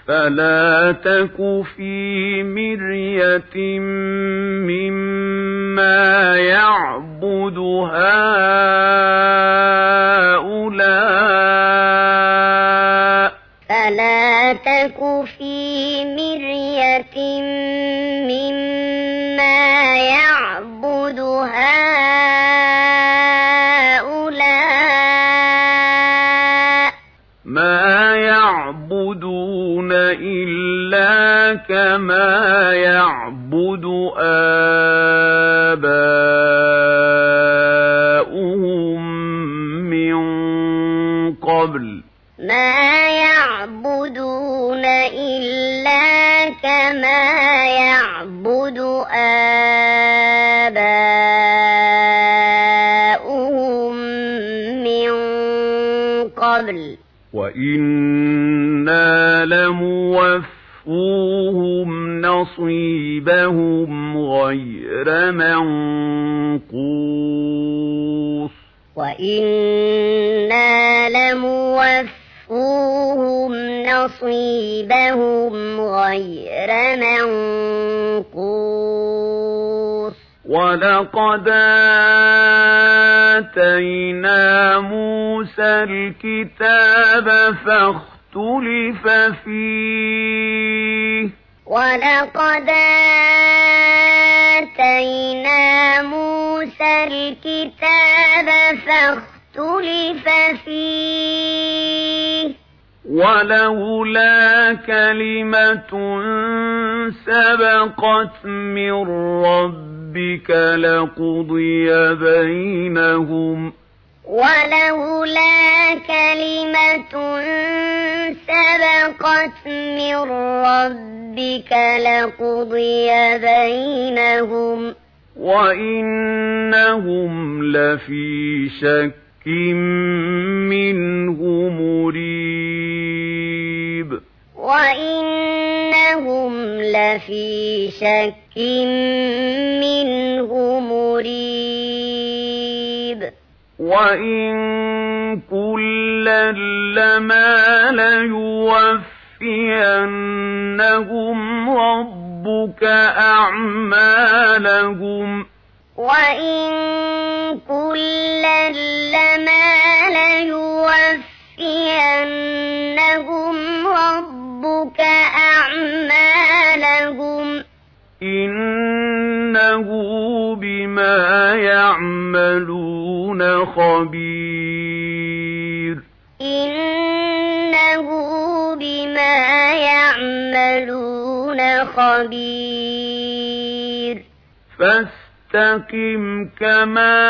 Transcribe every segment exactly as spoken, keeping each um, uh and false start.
فلا تك في مرية مما يعبد هؤلاء فلا تك في مرية مما يعبد هؤلاء ما يعبدون إلا كما يعبد آباؤهم من قبل ما يعبدون إلا كما يعبد آباؤهم من قبل وإنا لموفوهم نصيبهم غير منقوص وإنا لموفوهم نصيبهم غير منقوص ولقد آتينا موسى الكتاب فاختلف فيه ولقد آتينا موسى الكتاب فاختلف فيه ولولا كلمة سبقت من ربك لقضي بينهم ولولا كلمة سبقت من ربك لقضي بينهم وإنهم لفي شك منه مريب وإنهم لفي شك منه مريب وإن كلا لما ليوفينهم ربك أعمالهم وإن كلا لما ليوفينهم ربك أعمالهم إنه بما يعملون خبير إنه بما يعملون خبير فاستقم كما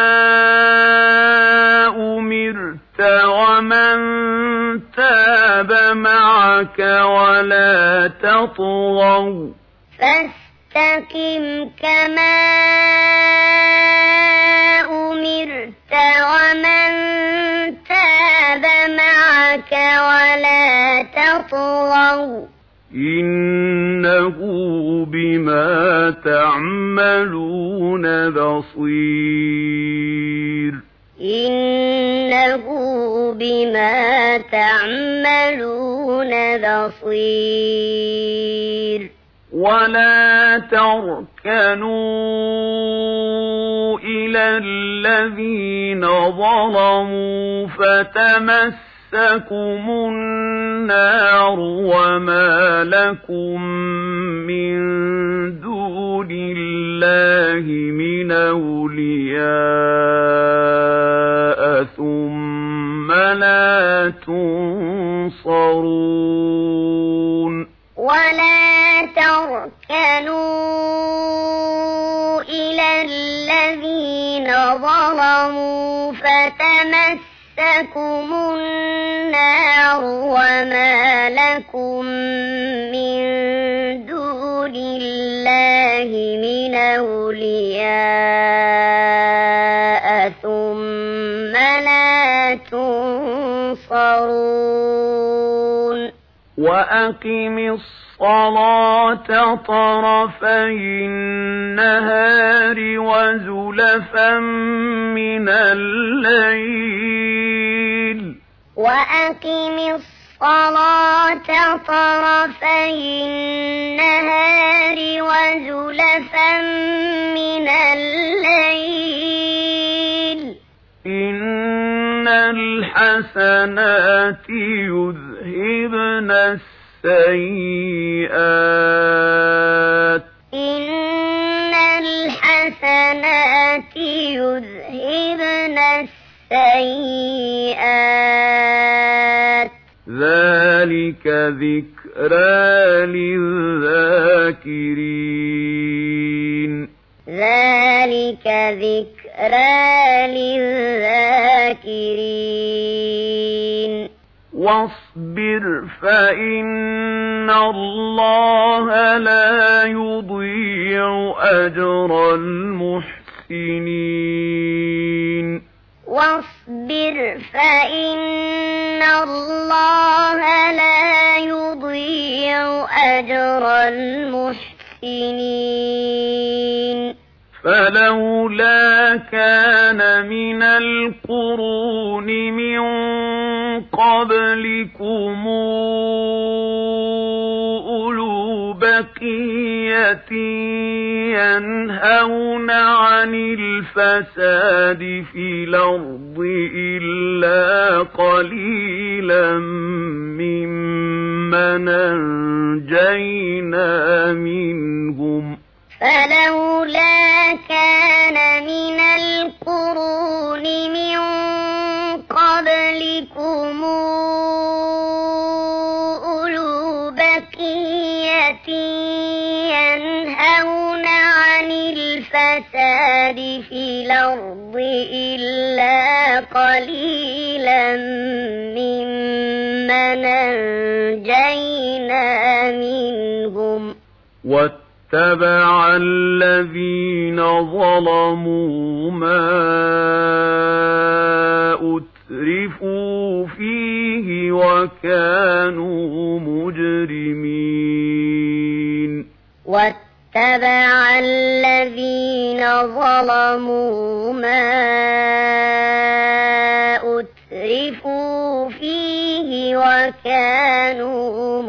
أمرت ومن تاب معك ولا تطغوا فاستقم كما أمرت ومن تاب معك ولا تطغوا إنه بما تعملون بصير إنه بما تعملون بصير ولا تركنوا إلى الذين ظلموا فتمسكم النار وما لكم من دون الله من أولياء ثم لا تنصرون ولا تركنوا إلى الذين ظلموا فتمسكم النار وما لكم من دون الله من أولياء ثم لا تنصرون وأقم الصلاة طرفي النهار وزلفا من الليل وأقم الصلاة الصلاة طرفي النهار وزلفا من الليل إن الحسنات يذهبن السيئات إن الحسنات يذهبن السيئات ذلك ذكرى للذاكرين ذلك ذكرى للذاكرين واصبر فإن الله لا يضيع أجر المحسنين واصبر فإن الله لا يضيع أجر المحسنين فلولا كان من القرون من قبلكم أولو بقية ينهون عن الفساد في الأرض إلا قليلا ممن أنجينا منهم فلولا كان من القرون من قبلكم أولو بقية ينهون عن الفساد في الأرض إلا قليلا ممن أنجينا منهم واتبع الذين ظلموا ما أترفوا فيه وكانوا مجرمين واتبع الذين ظلموا ما أترفوا فيه وكانوا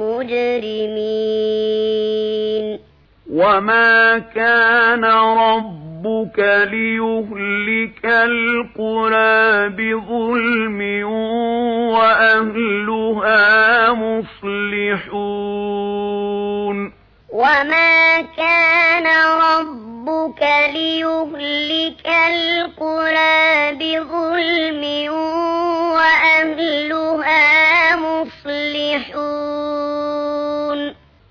مجرمين وما كان ربك ليهلك القرى بظلم وأهلها مصلحون وما كان ربك ليهلك القرى بظلم وأهلها مصلحون